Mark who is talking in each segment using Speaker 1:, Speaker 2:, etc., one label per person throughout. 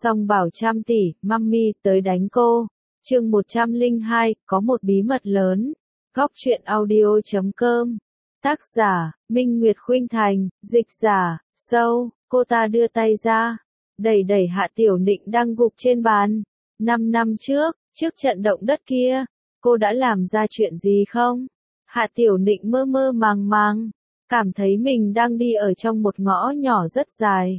Speaker 1: Song bảo trăm tỷ, mummy tới đánh cô. Chương 102, có một bí mật lớn. Góc truyện audio.com. Tác giả, Minh Nguyệt Khuynh Thành, dịch giả, Sâu. Cô ta đưa tay ra, đẩy đẩy Hạ Tiểu Nịnh đang gục trên bàn. 5 năm trước trận động đất kia, cô đã làm ra chuyện gì không? Hạ Tiểu Nịnh mơ mơ màng màng, cảm thấy mình đang đi ở trong một ngõ nhỏ rất dài.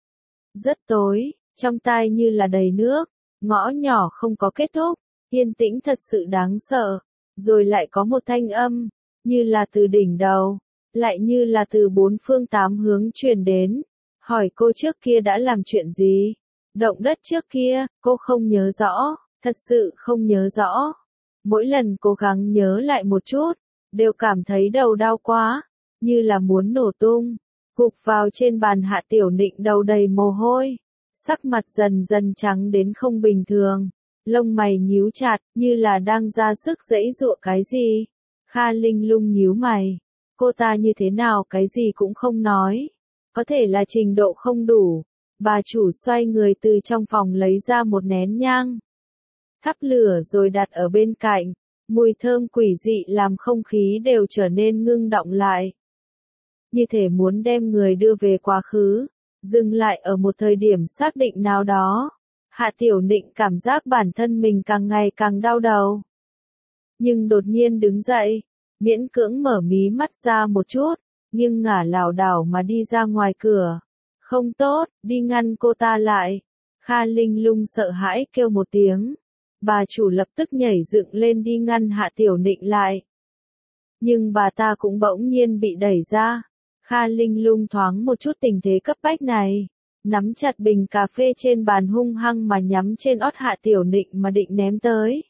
Speaker 1: Rất tối, trong tai như là đầy nước, ngõ nhỏ không có kết thúc, yên tĩnh thật sự đáng sợ. Rồi lại có một thanh âm, như là từ đỉnh đầu, lại như là từ bốn phương tám hướng truyền đến. Hỏi cô trước kia đã làm chuyện gì? Động đất trước kia, cô không nhớ rõ, thật sự không nhớ rõ. Mỗi lần cố gắng nhớ lại một chút, đều cảm thấy đầu đau quá, như là muốn nổ tung. Gục vào trên bàn Hạ Tiểu Nịnh đầu đầy mồ hôi, sắc mặt dần dần trắng đến không bình thường, lông mày nhíu chặt, như là đang ra sức giãy giụa cái gì. Kha Linh Lung nhíu mày, cô ta như thế nào cái gì cũng không nói, có thể là trình độ không đủ. Bà chủ xoay người từ trong phòng lấy ra một nén nhang, thắp lửa rồi đặt ở bên cạnh, mùi thơm quỷ dị làm không khí đều trở nên ngưng đọng lại. Như thể muốn đem người đưa về quá khứ, dừng lại ở một thời điểm xác định nào đó. Hạ Tiểu Nịnh cảm giác bản thân mình càng ngày càng đau đầu. Nhưng đột nhiên đứng dậy, miễn cưỡng mở mí mắt ra một chút, nhưng ngả lảo đảo mà đi ra ngoài cửa. Không tốt, đi ngăn cô ta lại. Kha Linh Lung sợ hãi kêu một tiếng. Bà chủ lập tức nhảy dựng lên đi ngăn Hạ Tiểu Nịnh lại. Nhưng bà ta cũng bỗng nhiên bị đẩy ra. Kha Linh Lung thoáng một chút tình thế cấp bách này, nắm chặt bình cà phê trên bàn hung hăng mà nhắm trên ót Hạ Tiểu Nịnh mà định ném tới.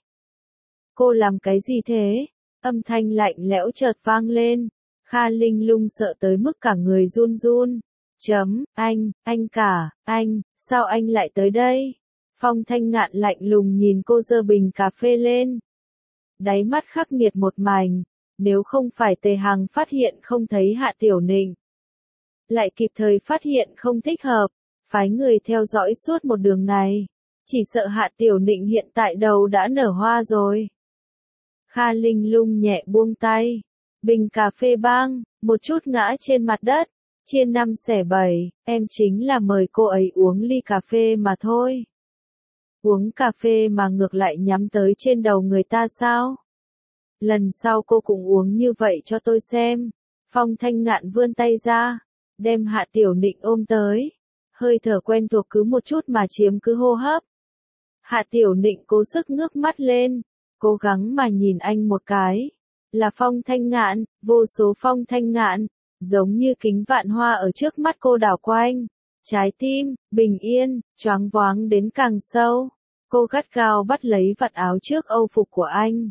Speaker 1: Cô làm cái gì thế? Âm thanh lạnh lẽo chợt vang lên. Kha Linh Lung sợ tới mức cả người run run. Anh, sao anh lại tới đây? Phong Thanh Ngạn lạnh lùng nhìn cô giơ bình cà phê lên. Đáy mắt khắc nghiệt một mảnh, nếu không phải Tề Hằng phát hiện không thấy Hạ Tiểu Nịnh, lại kịp thời phát hiện không thích hợp, phái người theo dõi suốt một đường này, chỉ sợ Hạ Tiểu Nịnh hiện tại đầu đã nở hoa rồi. Kha Linh Lung nhẹ buông tay, bình cà phê bang, một chút ngã trên mặt đất, chia 5 xẻ 7, em chính là mời cô ấy uống ly cà phê mà thôi. Uống cà phê mà ngược lại nhắm tới trên đầu người ta sao? Lần sau cô cũng uống như vậy cho tôi xem. Phong Thanh Ngạn vươn tay ra, đem Hạ Tiểu Nịnh ôm tới. Hơi thở quen thuộc cứ một chút mà chiếm cứ hô hấp. Hạ Tiểu Nịnh cố sức ngước mắt lên, cố gắng mà nhìn anh một cái. Là Phong Thanh Ngạn, vô số Phong Thanh Ngạn, giống như kính vạn hoa ở trước mắt cô đảo quanh. Trái tim, bình yên, choáng váng đến càng sâu. Cô gắt gao bắt lấy vạt áo trước âu phục của anh.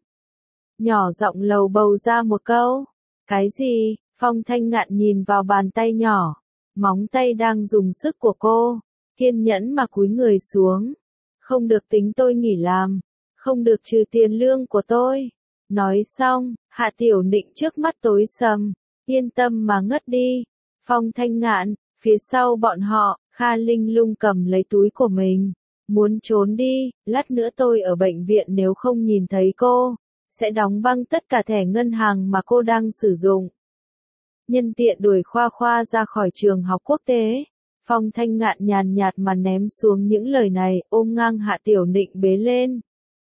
Speaker 1: Nhỏ giọng lầu bầu ra một câu. Cái gì? Phong Thanh Ngạn nhìn vào bàn tay nhỏ, móng tay đang dùng sức của cô, kiên nhẫn mà cúi người xuống. Không được tính tôi nghỉ làm, không được trừ tiền lương của tôi. Nói xong, Hạ Tiểu Nịnh trước mắt tối sầm, yên tâm mà ngất đi. Phong Thanh Ngạn, phía sau bọn họ, Kha Linh Lung cầm lấy túi của mình, muốn trốn đi. Lát nữa tôi ở bệnh viện nếu không nhìn thấy cô, sẽ đóng băng tất cả thẻ ngân hàng mà cô đang sử dụng. Nhân tiện đuổi Khoa Khoa ra khỏi trường học quốc tế. Phong Thanh Ngạn nhàn nhạt mà ném xuống những lời này, ôm ngang Hạ Tiểu Nịnh bế lên.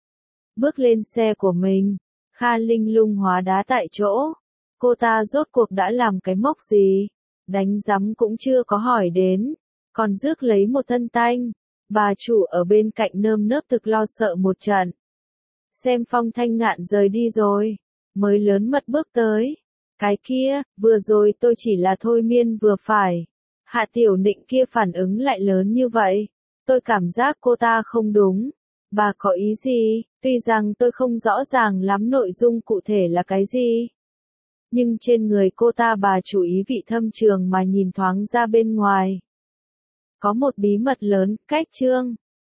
Speaker 1: Bước lên xe của mình, Kha Linh Lung hóa đá tại chỗ. Cô ta rốt cuộc đã làm cái mốc gì? Đánh rắm cũng chưa có hỏi đến, còn rước lấy một thân tanh. Bà chủ ở bên cạnh nơm nớp thực lo sợ một trận. Xem Phong Thanh Ngạn rời đi rồi, mới lớn mật bước tới. Cái kia, vừa rồi tôi chỉ là thôi miên vừa phải. Hạ Tiểu Nịnh kia phản ứng lại lớn như vậy. Tôi cảm giác cô ta không đúng. Bà có ý gì? Tuy rằng tôi không rõ ràng lắm nội dung cụ thể là cái gì. Nhưng trên người cô ta bà chủ ý vị thâm trường mà nhìn thoáng ra bên ngoài. Có một bí mật lớn, cách chương.